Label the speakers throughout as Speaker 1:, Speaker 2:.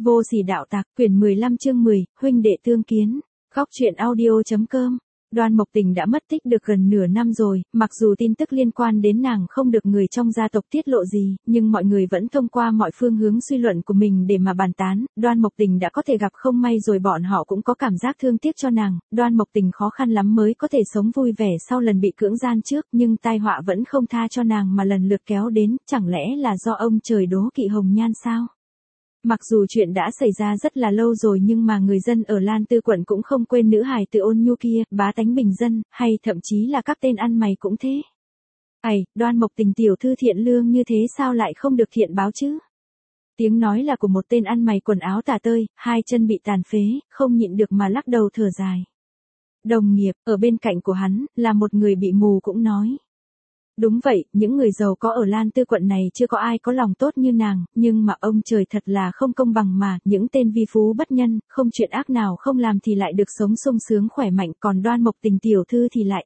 Speaker 1: Vô sỉ đạo tặc, quyển 15 chương 10, huynh đệ tương kiến. Góc truyện audio.com. Đoan Mộc Tình đã mất tích được gần nửa năm rồi, mặc dù tin tức liên quan đến nàng không được người trong gia tộc tiết lộ gì, nhưng mọi người vẫn thông qua mọi phương hướng suy luận của mình để mà bàn tán. Đoan Mộc Tình đã có thể gặp không may rồi, bọn họ cũng có cảm giác thương tiếc cho nàng. Đoan Mộc Tình khó khăn lắm mới có thể sống vui vẻ sau lần bị cưỡng gian trước, nhưng tai họa vẫn không tha cho nàng mà lần lượt kéo đến, chẳng lẽ là do ông trời đố kỵ hồng nhan sao? Mặc dù chuyện đã xảy ra rất là lâu rồi nhưng mà người dân ở Lan Tư quận cũng không quên nữ hài tử ôn nhu kia, bá tánh bình dân, hay thậm chí là các tên ăn mày cũng thế. Đoan Mộc Tình tiểu thư thiện lương như thế sao lại không được thiện báo chứ? Tiếng nói là của một tên ăn mày quần áo tả tơi, hai chân bị tàn phế, không nhịn được mà lắc đầu thở dài. Đồng nghiệp, ở bên cạnh của hắn, là một người bị mù cũng nói. Đúng vậy, những người giàu có ở Lan Tư quận này chưa có ai có lòng tốt như nàng, nhưng mà ông trời thật là không công bằng mà, những tên vi phú bất nhân, không chuyện ác nào không làm thì lại được sống sung sướng khỏe mạnh, còn Đoan Mộc Tình tiểu thư thì lại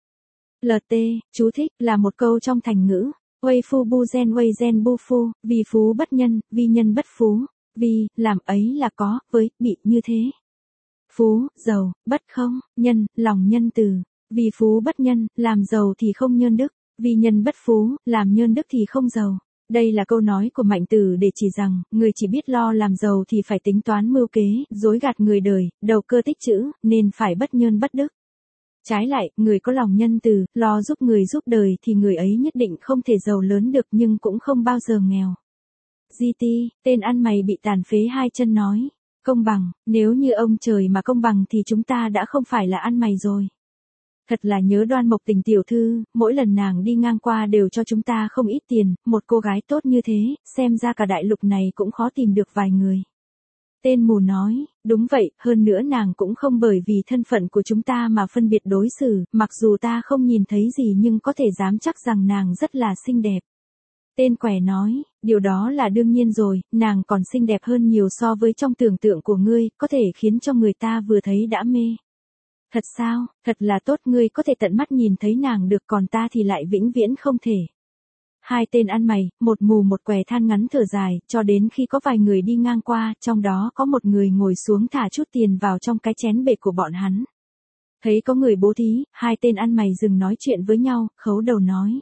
Speaker 1: LT, chú thích, là một câu trong thành ngữ. Wei phu bu gen bu phu, vi phú bất nhân, vi nhân bất phú, vi, làm ấy là có, với, bị, như thế. Phú, giàu, bất không, nhân, lòng nhân từ, vì phú bất nhân, làm giàu thì không nhơn đức. Vì nhân bất phú, làm nhơn đức thì không giàu. Đây là câu nói của Mạnh Tử để chỉ rằng, người chỉ biết lo làm giàu thì phải tính toán mưu kế, dối gạt người đời, đầu cơ tích trữ, nên phải bất nhơn bất đức. Trái lại, người có lòng nhân từ, lo giúp người giúp đời thì người ấy nhất định không thể giàu lớn được nhưng cũng không bao giờ nghèo. GT, tên ăn mày bị tàn phế hai chân nói. Công bằng, nếu như ông trời mà công bằng thì chúng ta đã không phải là ăn mày rồi. Thật là nhớ Đoan Mộc Tình tiểu thư, mỗi lần nàng đi ngang qua đều cho chúng ta không ít tiền, một cô gái tốt như thế, xem ra cả đại lục này cũng khó tìm được vài người. Tên mù nói, đúng vậy, hơn nữa nàng cũng không bởi vì thân phận của chúng ta mà phân biệt đối xử, mặc dù ta không nhìn thấy gì nhưng có thể dám chắc rằng nàng rất là xinh đẹp. Tên quẻ nói, điều đó là đương nhiên rồi, nàng còn xinh đẹp hơn nhiều so với trong tưởng tượng của ngươi, có thể khiến cho người ta vừa thấy đã mê. Thật sao, thật là tốt, ngươi có thể tận mắt nhìn thấy nàng được, còn ta thì lại vĩnh viễn không thể. Hai tên ăn mày, một mù một què than ngắn thở dài, cho đến khi có vài người đi ngang qua, trong đó có một người ngồi xuống thả chút tiền vào trong cái chén bệt của bọn hắn. Thấy có người bố thí, hai tên ăn mày dừng nói chuyện với nhau, khấu đầu nói.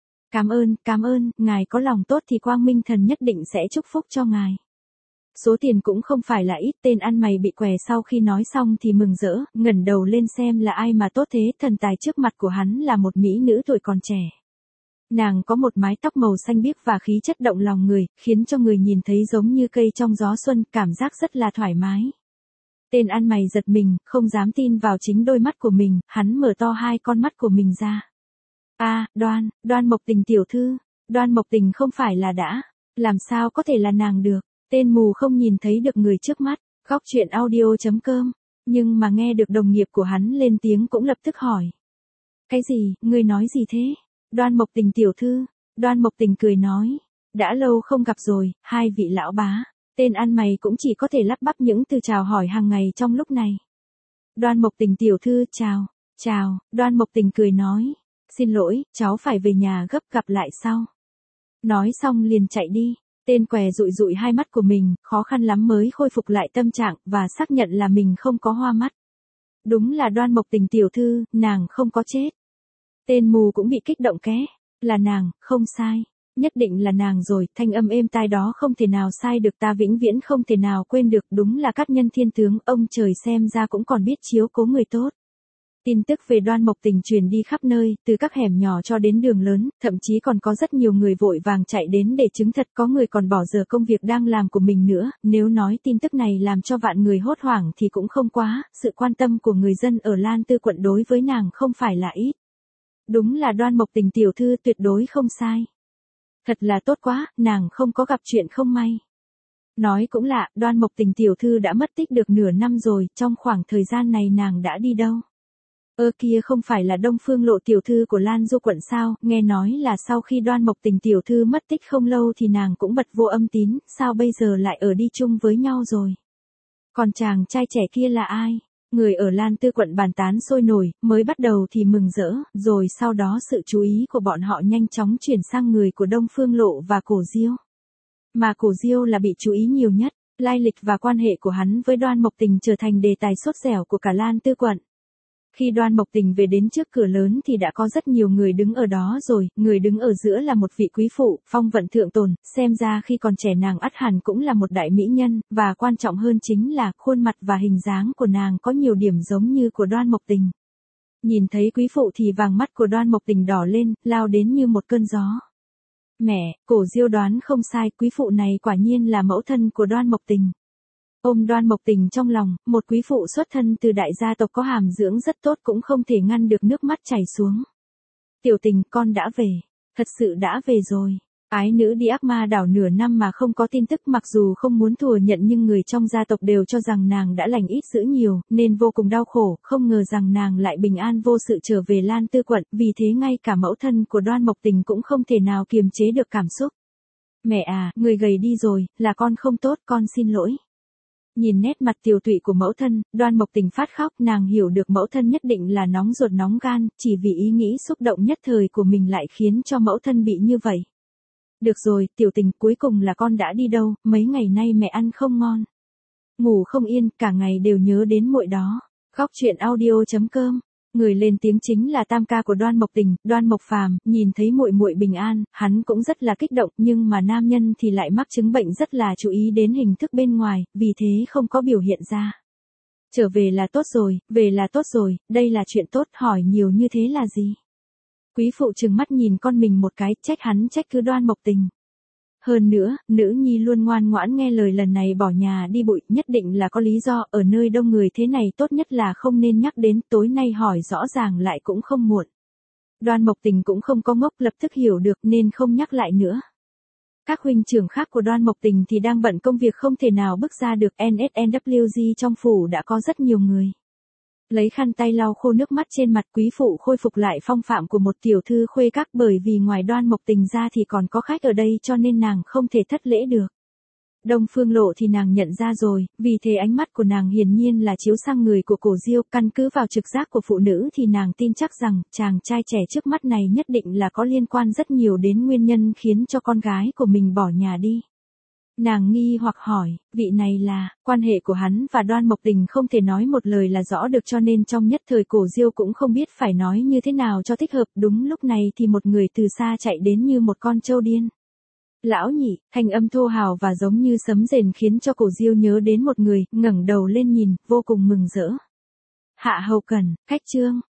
Speaker 1: Cảm ơn, ngài có lòng tốt thì Quang Minh Thần nhất định sẽ chúc phúc cho ngài. Số tiền cũng không phải là ít, tên ăn mày bị què sau khi nói xong thì mừng rỡ, ngẩng đầu lên xem là ai mà tốt thế, thần tài trước mặt của hắn là một mỹ nữ tuổi còn trẻ. Nàng có một mái tóc màu xanh biếc và khí chất động lòng người, khiến cho người nhìn thấy giống như cây trong gió xuân, cảm giác rất là thoải mái. Tên ăn mày giật mình, không dám tin vào chính đôi mắt của mình, hắn mở to hai con mắt của mình ra. Đoan Mộc Tình tiểu thư, Đoan Mộc Tình không phải là đã, làm sao có thể là nàng được. Tên mù không nhìn thấy được người trước mắt, góc truyện audio.com, nhưng mà nghe được đồng nghiệp của hắn lên tiếng cũng lập tức hỏi. Cái gì, ngươi nói gì thế? Đoan Mộc Tình tiểu thư, Đoan Mộc Tình cười nói, đã lâu không gặp rồi, hai vị lão bá, tên ăn mày cũng chỉ có thể lắp bắp những từ chào hỏi hàng ngày trong lúc này. Đoan Mộc Tình tiểu thư, chào, Đoan Mộc Tình cười nói, xin lỗi, cháu phải về nhà gấp, gặp lại sau. Nói xong liền chạy đi. Tên què dụi dụi hai mắt của mình, khó khăn lắm mới khôi phục lại tâm trạng, và xác nhận là mình không có hoa mắt. Đúng là Đoan Mộc Tình tiểu thư, nàng không có chết. Tên mù cũng bị kích động ké. Là nàng, không sai. Nhất định là nàng rồi, thanh âm êm tai đó không thể nào sai được, ta vĩnh viễn không thể nào quên được, đúng là cát nhân thiên tướng, ông trời xem ra cũng còn biết chiếu cố người tốt. Tin tức về Đoan Mộc Tình truyền đi khắp nơi, từ các hẻm nhỏ cho đến đường lớn, thậm chí còn có rất nhiều người vội vàng chạy đến để chứng thật, có người còn bỏ giờ công việc đang làm của mình nữa, nếu nói tin tức này làm cho vạn người hốt hoảng thì cũng không quá, sự quan tâm của người dân ở Lan Tư quận đối với nàng không phải là ít. Đúng là Đoan Mộc Tình tiểu thư tuyệt đối không sai. Thật là tốt quá, nàng không có gặp chuyện không may. Nói cũng lạ, Đoan Mộc Tình tiểu thư đã mất tích được nửa năm rồi, trong khoảng thời gian này nàng đã đi đâu? Kia không phải là Đông Phương Lộ tiểu thư của Lan Du quận sao, nghe nói là sau khi Đoan Mộc Tình tiểu thư mất tích không lâu thì nàng cũng bật vô âm tín, sao bây giờ lại ở đi chung với nhau rồi? Còn chàng trai trẻ kia là ai? Người ở Lan Tư quận bàn tán sôi nổi, mới bắt đầu thì mừng rỡ, rồi sau đó sự chú ý của bọn họ nhanh chóng chuyển sang người của Đông Phương Lộ và Cổ Diêu. Mà Cổ Diêu là bị chú ý nhiều nhất. Lai lịch và quan hệ của hắn với Đoan Mộc Tình trở thành đề tài sốt dẻo của cả Lan Tư quận. Khi Đoan Mộc Tình về đến trước cửa lớn thì đã có rất nhiều người đứng ở đó rồi, người đứng ở giữa là một vị quý phụ, phong vận thượng tồn, xem ra khi còn trẻ nàng ắt hẳn cũng là một đại mỹ nhân, và quan trọng hơn chính là khuôn mặt và hình dáng của nàng có nhiều điểm giống như của Đoan Mộc Tình. Nhìn thấy quý phụ thì vàng mắt của Đoan Mộc Tình đỏ lên, lao đến như một cơn gió. Mẹ, Cổ Diêu đoán không sai, quý phụ này quả nhiên là mẫu thân của Đoan Mộc Tình. Ôm Đoan Mộc Tình trong lòng, một quý phụ xuất thân từ đại gia tộc có hàm dưỡng rất tốt cũng không thể ngăn được nước mắt chảy xuống. Tiểu Tình, con đã về. Thật sự đã về rồi. Ái nữ đi Ác Ma đảo nửa năm mà không có tin tức, mặc dù không muốn thừa nhận nhưng người trong gia tộc đều cho rằng nàng đã lành ít dữ nhiều, nên vô cùng đau khổ, không ngờ rằng nàng lại bình an vô sự trở về Lan Tư quận, vì thế ngay cả mẫu thân của Đoan Mộc Tình cũng không thể nào kiềm chế được cảm xúc. Mẹ à, người gầy đi rồi, là con không tốt, con xin lỗi. Nhìn nét mặt tiều tụy của mẫu thân, Đoan Mộc Tình phát khóc, nàng hiểu được mẫu thân nhất định là nóng ruột nóng gan, chỉ vì ý nghĩ xúc động nhất thời của mình lại khiến cho mẫu thân bị như vậy. Được rồi, Tiểu Tình, cuối cùng là con đã đi đâu, mấy ngày nay mẹ ăn không ngon. Ngủ không yên, cả ngày đều nhớ đến muội đó. Góc truyện audio.com. Người lên tiếng chính là tam ca của Đoan Mộc Tình, Đoan Mộc Phàm, nhìn thấy muội muội bình an, hắn cũng rất là kích động, nhưng mà nam nhân thì lại mắc chứng bệnh rất là chú ý đến hình thức bên ngoài, vì thế không có biểu hiện ra. Trở về là tốt rồi, về là tốt rồi, đây là chuyện tốt, hỏi nhiều như thế là gì? Quý phụ trừng mắt nhìn con mình một cái, trách hắn trách cứ Đoan Mộc Tình. Hơn nữa, nữ nhi luôn ngoan ngoãn nghe lời, lần này bỏ nhà đi bụi, nhất định là có lý do, ở nơi đông người thế này tốt nhất là không nên nhắc đến, tối nay hỏi rõ ràng lại cũng không muộn. Đoan Mộc Tình cũng không có ngốc, lập tức hiểu được nên không nhắc lại nữa. Các huynh trưởng khác của Đoan Mộc Tình thì đang bận công việc không thể nào bước ra được, NSNWG trong phủ đã có rất nhiều người. Lấy khăn tay lau khô nước mắt trên mặt, quý phụ khôi phục lại phong phạm của một tiểu thư khuê các, bởi vì ngoài Đoan Mộc Tình ra thì còn có khách ở đây cho nên nàng không thể thất lễ được. Đông Phương Lộ thì nàng nhận ra rồi, vì thế ánh mắt của nàng hiển nhiên là chiếu sang người của Cổ Diêu, căn cứ vào trực giác của phụ nữ thì nàng tin chắc rằng chàng trai trẻ trước mắt này nhất định là có liên quan rất nhiều đến nguyên nhân khiến cho con gái của mình bỏ nhà đi. Nàng nghi hoặc hỏi, vị này là, quan hệ của hắn và Đoan Mộc Tình không thể nói một lời là rõ được, cho nên trong nhất thời Cổ Diêu cũng không biết phải nói như thế nào cho thích hợp. Đúng lúc này thì một người từ xa chạy đến như một con trâu điên. Lão nhị, thanh âm thô hào và giống như sấm rền khiến cho Cổ Diêu nhớ đến một người, ngẩng đầu lên nhìn, vô cùng mừng rỡ. Hạ Hầu Cẩn, khách trương,